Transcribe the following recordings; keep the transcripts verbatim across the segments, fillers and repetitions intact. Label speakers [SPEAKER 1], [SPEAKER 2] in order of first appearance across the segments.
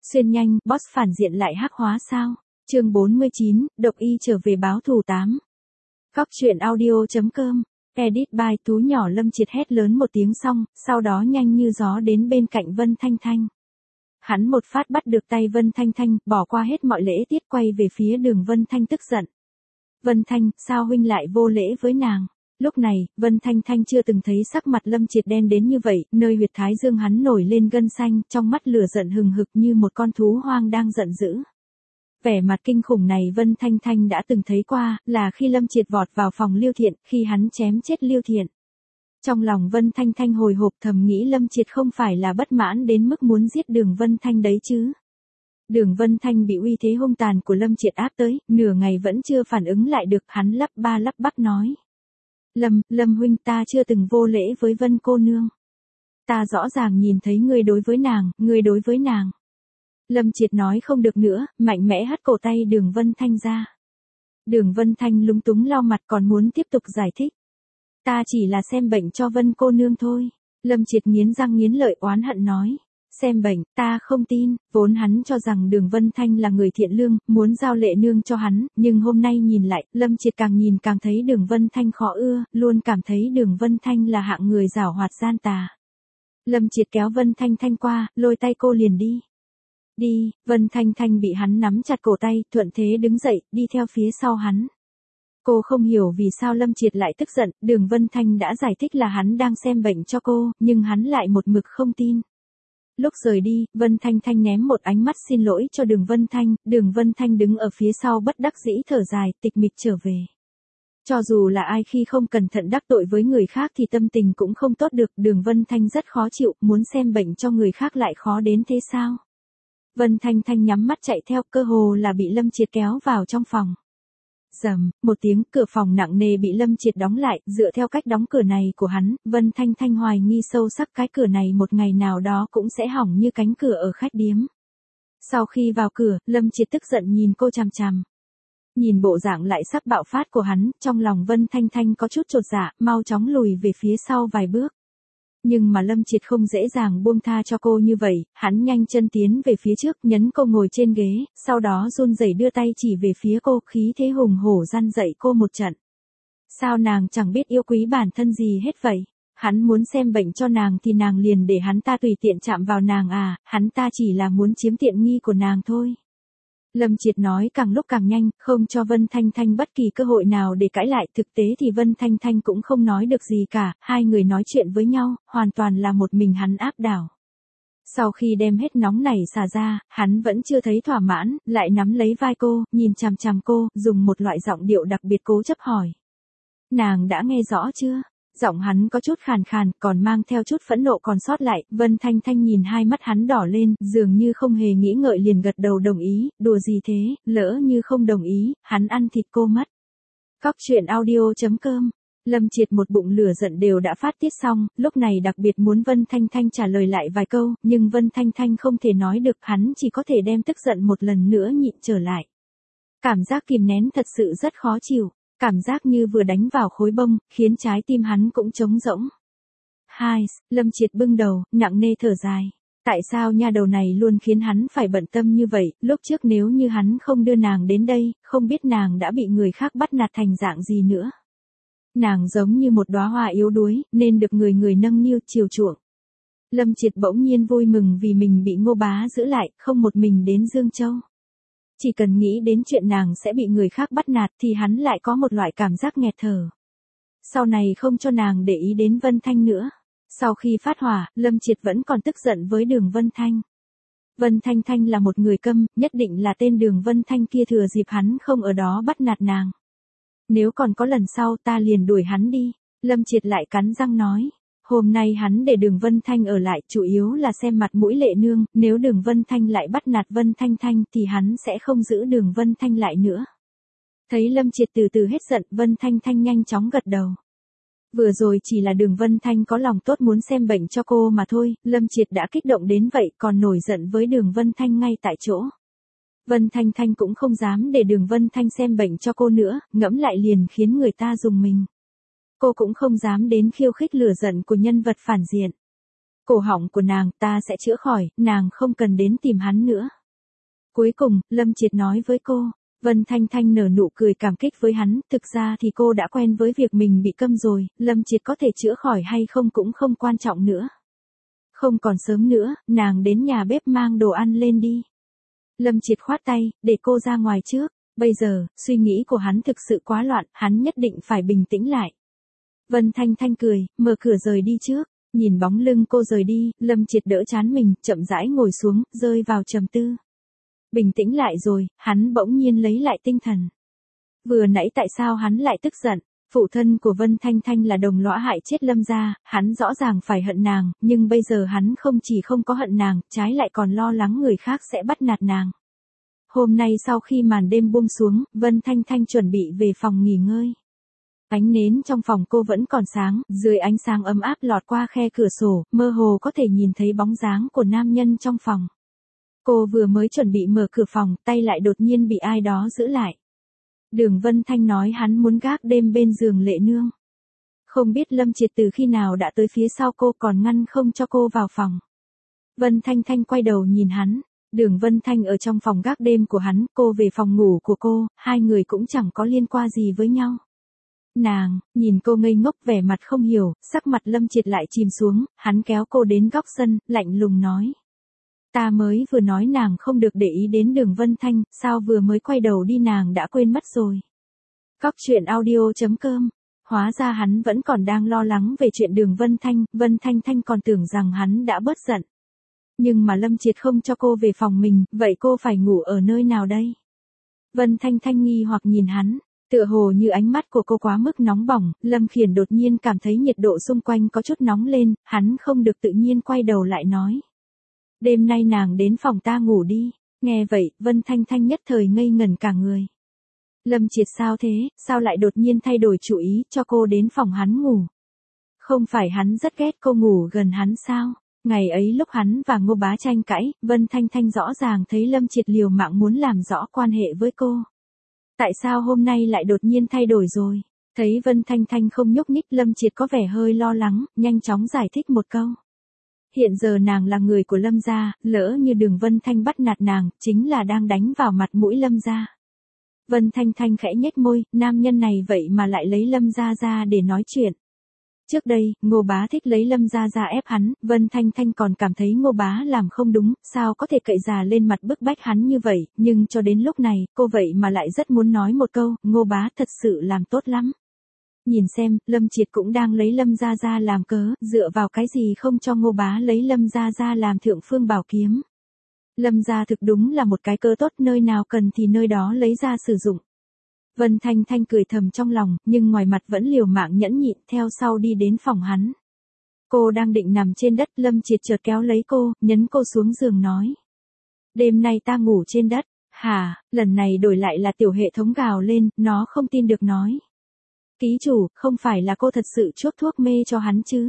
[SPEAKER 1] Xuyên nhanh, boss phản diện lại hắc hóa sao? Chương bốn mươi chín, Độc Y trở về báo thù tám. Góc truyện audio.com, edit by Tú nhỏ. Lâm Triệt hét lớn một tiếng xong, sau đó nhanh như gió đến bên cạnh Vân Thanh Thanh. Hắn một phát bắt được tay Vân Thanh Thanh, bỏ qua hết mọi lễ tiết quay về phía Đường Vân Thanh tức giận. Vân Thanh, sao huynh lại vô lễ với nàng? Lúc này, Vân Thanh Thanh chưa từng thấy sắc mặt Lâm Triệt đen đến như vậy, nơi huyệt thái dương hắn nổi lên gân xanh, trong mắt lửa giận hừng hực như một con thú hoang đang giận dữ. Vẻ mặt kinh khủng này Vân Thanh Thanh đã từng thấy qua, là khi Lâm Triệt vọt vào phòng Liêu Thiện, khi hắn chém chết Liêu Thiện. Trong lòng Vân Thanh Thanh hồi hộp thầm nghĩ Lâm Triệt không phải là bất mãn đến mức muốn giết Đường Vân Thanh đấy chứ. Đường Vân Thanh bị uy thế hung tàn của Lâm Triệt áp tới, nửa ngày vẫn chưa phản ứng lại được, hắn lắp ba lắp bắp nói. Lâm, Lâm huynh, ta chưa từng vô lễ với Vân cô nương. Ta rõ ràng nhìn thấy ngươi đối với nàng, ngươi đối với nàng. Lâm Triệt nói không được nữa, mạnh mẽ hất cổ tay Đường Vân Thanh ra. Đường Vân Thanh lúng túng lau mặt còn muốn tiếp tục giải thích. Ta chỉ là xem bệnh cho Vân cô nương thôi. Lâm Triệt nghiến răng nghiến lợi oán hận nói. Xem bệnh, ta không tin, vốn hắn cho rằng Đường Vân Thanh là người thiện lương, muốn giao lệ nương cho hắn, nhưng hôm nay nhìn lại, Lâm Triệt càng nhìn càng thấy Đường Vân Thanh khó ưa, luôn cảm thấy Đường Vân Thanh là hạng người giảo hoạt gian tà. Lâm Triệt kéo Vân Thanh Thanh qua, lôi tay cô liền đi. Đi, Vân Thanh Thanh bị hắn nắm chặt cổ tay, thuận thế đứng dậy, đi theo phía sau hắn. Cô không hiểu vì sao Lâm Triệt lại tức giận, Đường Vân Thanh đã giải thích là hắn đang xem bệnh cho cô, nhưng hắn lại một mực không tin. Lúc rời đi, Vân Thanh Thanh ném một ánh mắt xin lỗi cho Đường Vân Thanh, Đường Vân Thanh đứng ở phía sau bất đắc dĩ thở dài, tịch mịch trở về. Cho dù là ai khi không cẩn thận đắc tội với người khác thì tâm tình cũng không tốt được, Đường Vân Thanh rất khó chịu, muốn xem bệnh cho người khác lại khó đến thế sao? Vân Thanh Thanh nhắm mắt chạy theo, cơ hồ là bị Lâm Triệt kéo vào trong phòng. Rầm, một tiếng, cửa phòng nặng nề bị Lâm Triệt đóng lại, dựa theo cách đóng cửa này của hắn, Vân Thanh Thanh hoài nghi sâu sắc cái cửa này một ngày nào đó cũng sẽ hỏng như cánh cửa ở khách điếm. Sau khi vào cửa, Lâm Triệt tức giận nhìn cô chằm chằm. Nhìn bộ dạng lại sắp bạo phát của hắn, trong lòng Vân Thanh Thanh có chút chột dạ, mau chóng lùi về phía sau vài bước. Nhưng mà Lâm Triệt không dễ dàng buông tha cho cô như vậy, hắn nhanh chân tiến về phía trước, nhấn cô ngồi trên ghế, sau đó run rẩy đưa tay chỉ về phía cô, khí thế hùng hổ răn dạy cô một trận. Sao nàng chẳng biết yêu quý bản thân gì hết vậy? Hắn muốn xem bệnh cho nàng thì nàng liền để hắn ta tùy tiện chạm vào nàng à, hắn ta chỉ là muốn chiếm tiện nghi của nàng thôi. Lâm Triệt nói càng lúc càng nhanh, không cho Vân Thanh Thanh bất kỳ cơ hội nào để cãi lại, thực tế thì Vân Thanh Thanh cũng không nói được gì cả, hai người nói chuyện với nhau, hoàn toàn là một mình hắn áp đảo. Sau khi đem hết nóng nảy xả ra, hắn vẫn chưa thấy thỏa mãn, lại nắm lấy vai cô, nhìn chằm chằm cô, dùng một loại giọng điệu đặc biệt cố chấp hỏi. Nàng đã nghe rõ chưa? Giọng hắn có chút khàn khàn, còn mang theo chút phẫn nộ còn sót lại, Vân Thanh Thanh nhìn hai mắt hắn đỏ lên, dường như không hề nghĩ ngợi liền gật đầu đồng ý, đùa gì thế, lỡ như không đồng ý, hắn ăn thịt cô mất. Góc truyện audio.com, Lâm Triệt một bụng lửa giận đều đã phát tiết xong, lúc này đặc biệt muốn Vân Thanh Thanh trả lời lại vài câu, nhưng Vân Thanh Thanh không thể nói được, hắn chỉ có thể đem tức giận một lần nữa nhịn trở lại. Cảm giác kìm nén thật sự rất khó chịu. Cảm giác như vừa đánh vào khối bông, khiến trái tim hắn cũng trống rỗng. Hai, Lâm Triệt bưng đầu, nặng nề thở dài. Tại sao nha đầu này luôn khiến hắn phải bận tâm như vậy, lúc trước nếu như hắn không đưa nàng đến đây, không biết nàng đã bị người khác bắt nạt thành dạng gì nữa. Nàng giống như một đóa hoa yếu đuối, nên được người người nâng niu chiều chuộng. Lâm Triệt bỗng nhiên vui mừng vì mình bị Ngô Bá giữ lại, không một mình đến Dương Châu. Chỉ cần nghĩ đến chuyện nàng sẽ bị người khác bắt nạt thì hắn lại có một loại cảm giác nghẹt thở. Sau này không cho nàng để ý đến Vân Thanh nữa. Sau khi phát hỏa, Lâm Triệt vẫn còn tức giận với Đường Vân Thanh. Vân Thanh Thanh là một người câm, nhất định là tên Đường Vân Thanh kia thừa dịp hắn không ở đó bắt nạt nàng. Nếu còn có lần sau ta liền đuổi hắn đi, Lâm Triệt lại cắn răng nói. Hôm nay hắn để Đường Vân Thanh ở lại chủ yếu là xem mặt mũi lệ nương, nếu Đường Vân Thanh lại bắt nạt Vân Thanh Thanh thì hắn sẽ không giữ Đường Vân Thanh lại nữa. Thấy Lâm Triệt từ từ hết giận, Vân Thanh Thanh nhanh chóng gật đầu. Vừa rồi chỉ là Đường Vân Thanh có lòng tốt muốn xem bệnh cho cô mà thôi, Lâm Triệt đã kích động đến vậy còn nổi giận với Đường Vân Thanh ngay tại chỗ. Vân Thanh Thanh cũng không dám để Đường Vân Thanh xem bệnh cho cô nữa, ngẫm lại liền khiến người ta rùng mình. Cô cũng không dám đến khiêu khích lửa giận của nhân vật phản diện. cổ họng của nàng, ta sẽ chữa khỏi, nàng không cần đến tìm hắn nữa. Cuối cùng, Lâm Triệt nói với cô. Vân Thanh Thanh nở nụ cười cảm kích với hắn, thực ra thì cô đã quen với việc mình bị câm rồi, Lâm Triệt có thể chữa khỏi hay không cũng không quan trọng nữa. Không còn sớm nữa, nàng đến nhà bếp mang đồ ăn lên đi. Lâm Triệt khoát tay, để cô ra ngoài trước. Bây giờ, suy nghĩ của hắn thực sự quá loạn, hắn nhất định phải bình tĩnh lại. Vân Thanh Thanh cười, mở cửa rời đi trước. Nhìn bóng lưng cô rời đi, Lâm Triệt đỡ trán mình, chậm rãi ngồi xuống, rơi vào trầm tư. Bình tĩnh lại rồi, hắn bỗng nhiên lấy lại tinh thần. Vừa nãy tại sao hắn lại tức giận? Phụ thân của Vân Thanh Thanh là đồng lõa hại chết Lâm gia, hắn rõ ràng phải hận nàng, nhưng bây giờ hắn không chỉ không có hận nàng, trái lại còn lo lắng người khác sẽ bắt nạt nàng. Hôm nay sau khi màn đêm buông xuống, Vân Thanh Thanh chuẩn bị về phòng nghỉ ngơi. Ánh nến trong phòng cô vẫn còn sáng, dưới ánh sáng ấm áp lọt qua khe cửa sổ, mơ hồ có thể nhìn thấy bóng dáng của nam nhân trong phòng. Cô vừa mới chuẩn bị mở cửa phòng, tay lại đột nhiên bị ai đó giữ lại. Đường Vân Thanh nói hắn muốn gác đêm bên giường Lệ Nương. Không biết Lâm Triệt từ khi nào đã tới phía sau cô còn ngăn không cho cô vào phòng. Vân Thanh Thanh quay đầu nhìn hắn. Đường Vân Thanh ở trong phòng gác đêm của hắn, cô về phòng ngủ của cô, hai người cũng chẳng có liên quan gì với nhau. Nàng, nhìn cô ngây ngốc vẻ mặt không hiểu, sắc mặt Lâm Triệt lại chìm xuống, hắn kéo cô đến góc sân, lạnh lùng nói. Ta mới vừa nói nàng không được để ý đến Đường Vân Thanh, sao vừa mới quay đầu đi nàng đã quên mất rồi. Cóc truyện audio chấm com. Hóa ra hắn vẫn còn đang lo lắng về chuyện Đường Vân Thanh, Vân Thanh Thanh còn tưởng rằng hắn đã bớt giận. Nhưng mà Lâm Triệt không cho cô về phòng mình, vậy cô phải ngủ ở nơi nào đây? Vân Thanh Thanh nghi hoặc nhìn hắn, tựa hồ như ánh mắt của cô quá mức nóng bỏng, Lâm Khiển đột nhiên cảm thấy nhiệt độ xung quanh có chút nóng lên, hắn không được tự nhiên quay đầu lại nói. Đêm nay nàng đến phòng ta ngủ đi, nghe vậy, Vân Thanh Thanh nhất thời ngây ngẩn cả người. Lâm Triệt sao thế, sao lại đột nhiên thay đổi chủ ý cho cô đến phòng hắn ngủ? Không phải hắn rất ghét cô ngủ gần hắn sao? Ngày ấy lúc hắn và Ngô Bá tranh cãi, Vân Thanh Thanh rõ ràng thấy Lâm Triệt liều mạng muốn làm rõ quan hệ với cô. Tại sao hôm nay lại đột nhiên thay đổi rồi? Thấy Vân Thanh Thanh không nhúc nhích, Lâm Triệt có vẻ hơi lo lắng, nhanh chóng giải thích một câu. Hiện giờ nàng là người của Lâm gia, lỡ như Đường Vân Thanh bắt nạt nàng, chính là đang đánh vào mặt mũi Lâm gia. Vân Thanh Thanh khẽ nhếch môi, nam nhân này vậy mà lại lấy Lâm gia ra để nói chuyện. Trước đây, Ngô Bá thích lấy Lâm gia ra ép hắn, Vân Thanh Thanh còn cảm thấy Ngô Bá làm không đúng, sao có thể cậy già lên mặt bức bách hắn như vậy, nhưng cho đến lúc này, cô vậy mà lại rất muốn nói một câu, Ngô Bá thật sự làm tốt lắm. Nhìn xem, Lâm Triệt cũng đang lấy Lâm gia ra làm cớ, dựa vào cái gì không cho Ngô Bá lấy Lâm gia ra làm thượng phương bảo kiếm. Lâm gia thực đúng là một cái cớ tốt, nơi nào cần thì nơi đó lấy ra sử dụng. Vân Thanh Thanh cười thầm trong lòng, nhưng ngoài mặt vẫn liều mạng nhẫn nhịn, theo sau đi đến phòng hắn. Cô đang định nằm trên đất, Lâm Triệt chợt kéo lấy cô, nhấn cô xuống giường nói. Đêm nay ta ngủ trên đất. Hả, lần này đổi lại là tiểu hệ thống gào lên, nó không tin được nói. Ký chủ, không phải là cô thật sự chuốc thuốc mê cho hắn chứ?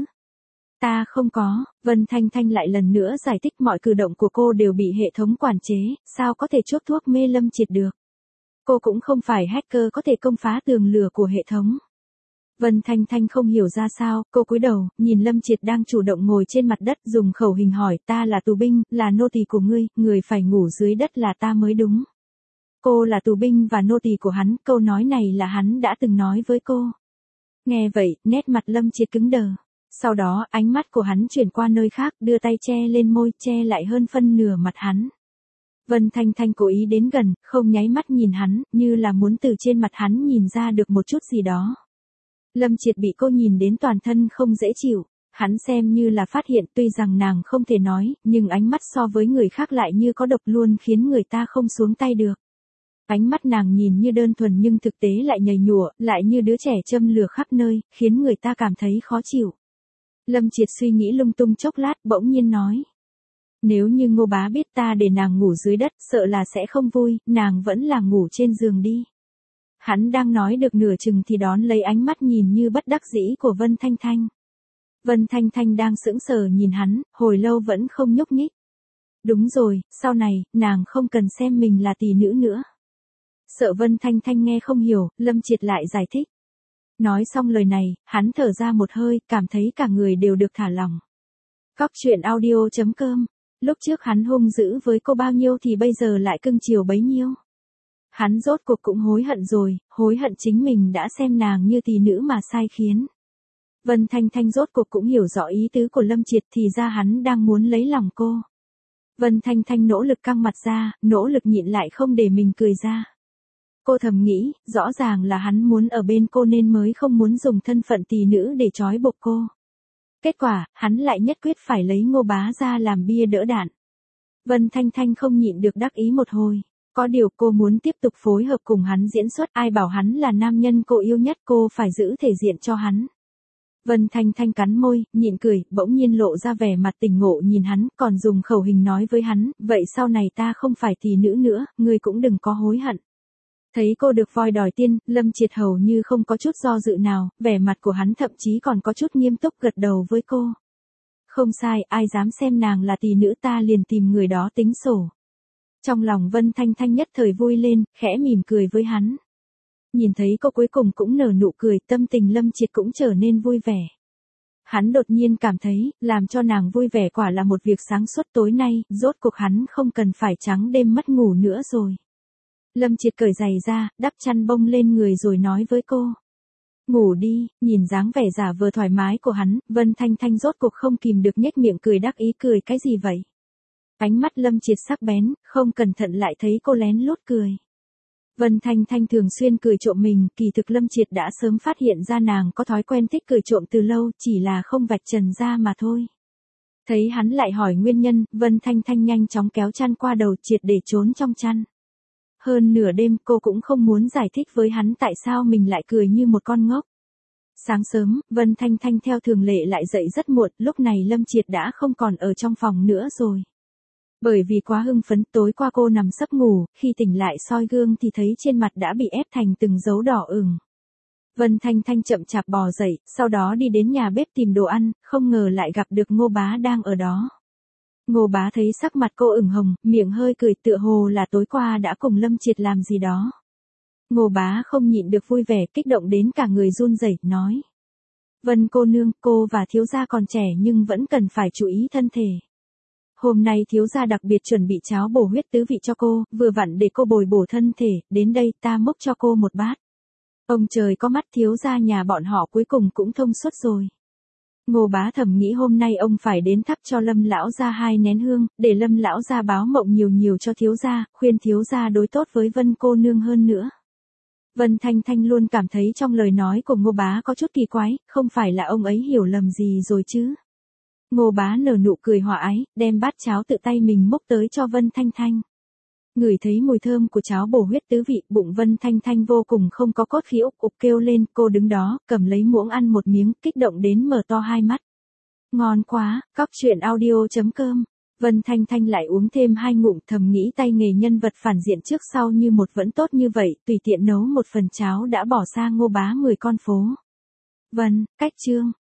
[SPEAKER 1] Ta không có, Vân Thanh Thanh lại lần nữa giải thích mọi cử động của cô đều bị hệ thống quản chế, sao có thể chuốc thuốc mê Lâm Triệt được. Cô cũng không phải hacker có thể công phá tường lửa của hệ thống. Vân Thanh Thanh không hiểu ra sao, cô cúi đầu, nhìn Lâm Triệt đang chủ động ngồi trên mặt đất dùng khẩu hình hỏi, ta là tù binh, là nô tỳ của ngươi, người phải ngủ dưới đất là ta mới đúng. Cô là tù binh và nô tỳ của hắn, câu nói này là hắn đã từng nói với cô. Nghe vậy, nét mặt Lâm Triệt cứng đờ. Sau đó, ánh mắt của hắn chuyển qua nơi khác, đưa tay che lên môi, che lại hơn phân nửa mặt hắn. Vân Thanh Thanh cố ý đến gần, không nháy mắt nhìn hắn, như là muốn từ trên mặt hắn nhìn ra được một chút gì đó. Lâm Triệt bị cô nhìn đến toàn thân không dễ chịu, hắn xem như là phát hiện, tuy rằng nàng không thể nói, nhưng ánh mắt so với người khác lại như có độc luôn khiến người ta không xuống tay được. Ánh mắt nàng nhìn như đơn thuần nhưng thực tế lại nhầy nhụa, lại như đứa trẻ châm lửa khắp nơi, khiến người ta cảm thấy khó chịu. Lâm Triệt suy nghĩ lung tung chốc lát, bỗng nhiên nói. Nếu như Ngô Bá biết ta để nàng ngủ dưới đất, sợ là sẽ không vui, nàng vẫn là ngủ trên giường đi. Hắn đang nói được nửa chừng thì đón lấy ánh mắt nhìn như bất đắc dĩ của Vân Thanh Thanh. Vân Thanh Thanh đang sững sờ nhìn hắn, hồi lâu vẫn không nhúc nhích. Đúng rồi, sau này, nàng không cần xem mình là tỷ nữ nữa. Sợ Vân Thanh Thanh nghe không hiểu, Lâm Triệt lại giải thích. Nói xong lời này, hắn thở ra một hơi, cảm thấy cả người đều được thả lỏng. Cóc truyện audio chấm com. Lúc trước hắn hung dữ với cô bao nhiêu thì bây giờ lại cưng chiều bấy nhiêu. Hắn rốt cuộc cũng hối hận rồi, hối hận chính mình đã xem nàng như tỷ nữ mà sai khiến. Vân Thanh Thanh rốt cuộc cũng hiểu rõ ý tứ của Lâm Triệt, thì ra hắn đang muốn lấy lòng cô. Vân Thanh Thanh nỗ lực căng mặt ra, nỗ lực nhịn lại không để mình cười ra. Cô thầm nghĩ, rõ ràng là hắn muốn ở bên cô nên mới không muốn dùng thân phận tỷ nữ để trói buộc cô. Kết quả, hắn lại nhất quyết phải lấy Ngô Bá ra làm bia đỡ đạn. Vân Thanh Thanh không nhịn được đắc ý một hồi. Có điều cô muốn tiếp tục phối hợp cùng hắn diễn xuất, ai bảo hắn là nam nhân cô yêu nhất, cô phải giữ thể diện cho hắn. Vân Thanh Thanh cắn môi, nhịn cười, bỗng nhiên lộ ra vẻ mặt tỉnh ngộ nhìn hắn, còn dùng khẩu hình nói với hắn, vậy sau này ta không phải tỷ nữ nữa, ngươi cũng đừng có hối hận. Thấy cô được voi đòi tiên, Lâm Triệt hầu như không có chút do dự nào, vẻ mặt của hắn thậm chí còn có chút nghiêm túc gật đầu với cô. Không sai, ai dám xem nàng là tỷ nữ ta liền tìm người đó tính sổ. Trong lòng Vân Thanh Thanh nhất thời vui lên, khẽ mỉm cười với hắn. Nhìn thấy cô cuối cùng cũng nở nụ cười, tâm tình Lâm Triệt cũng trở nên vui vẻ. Hắn đột nhiên cảm thấy, làm cho nàng vui vẻ quả là một việc sáng suốt, tối nay, rốt cuộc hắn không cần phải trắng đêm mất ngủ nữa rồi. Lâm Triệt cởi giày ra, đắp chăn bông lên người rồi nói với cô. Ngủ đi, nhìn dáng vẻ giả vờ thoải mái của hắn, Vân Thanh Thanh rốt cuộc không kìm được nhếch miệng cười đắc ý, cười cái gì vậy? Ánh mắt Lâm Triệt sắc bén, không cẩn thận lại thấy cô lén lút cười. Vân Thanh Thanh thường xuyên cười trộm mình, kỳ thực Lâm Triệt đã sớm phát hiện ra nàng có thói quen thích cười trộm từ lâu, chỉ là không vạch trần ra mà thôi. Thấy hắn lại hỏi nguyên nhân, Vân Thanh Thanh nhanh chóng kéo chăn qua đầu, triệt để trốn trong chăn. Hơn nửa đêm cô cũng không muốn giải thích với hắn tại sao mình lại cười như một con ngốc. Sáng sớm, Vân Thanh Thanh theo thường lệ lại dậy rất muộn, lúc này Lâm Triệt đã không còn ở trong phòng nữa rồi. Bởi vì quá hưng phấn, tối qua cô nằm sấp ngủ, khi tỉnh lại soi gương thì thấy trên mặt đã bị ép thành từng dấu đỏ ửng. Vân Thanh Thanh chậm chạp bò dậy, sau đó đi đến nhà bếp tìm đồ ăn, không ngờ lại gặp được Ngô Bá đang ở đó. Ngô Bá thấy sắc mặt cô ửng hồng, miệng hơi cười, tựa hồ là tối qua đã cùng Lâm Triệt làm gì đó. Ngô Bá không nhịn được vui vẻ, kích động đến cả người run rẩy, nói. Vân cô nương, cô và thiếu gia còn trẻ nhưng vẫn cần phải chú ý thân thể. Hôm nay thiếu gia đặc biệt chuẩn bị cháo bổ huyết tứ vị cho cô, vừa vặn để cô bồi bổ thân thể, đến đây ta múc cho cô một bát. Ông trời có mắt, thiếu gia nhà bọn họ cuối cùng cũng thông suốt rồi. Ngô Bá thầm nghĩ hôm nay ông phải đến thắp cho Lâm lão gia hai nén hương, để Lâm lão gia báo mộng nhiều nhiều cho thiếu gia, khuyên thiếu gia đối tốt với Vân cô nương hơn nữa. Vân Thanh Thanh luôn cảm thấy trong lời nói của Ngô Bá có chút kỳ quái, không phải là ông ấy hiểu lầm gì rồi chứ. Ngô Bá nở nụ cười hòa ái, đem bát cháo tự tay mình múc tới cho Vân Thanh Thanh. Ngửi thấy mùi thơm của cháo bổ huyết tứ vị, bụng Vân Thanh Thanh vô cùng không có cốt khí, ục ục kêu lên, cô đứng đó, cầm lấy muỗng ăn một miếng, kích động đến mở to hai mắt. Ngon quá, cóc truyện audio chấm com. Vân Thanh Thanh lại uống thêm hai ngụm, thầm nghĩ tay nghề nhân vật phản diện trước sau như một vẫn tốt như vậy, tùy tiện nấu một phần cháo đã bỏ xa Ngô Bá mười con phố. Vân, cách chương.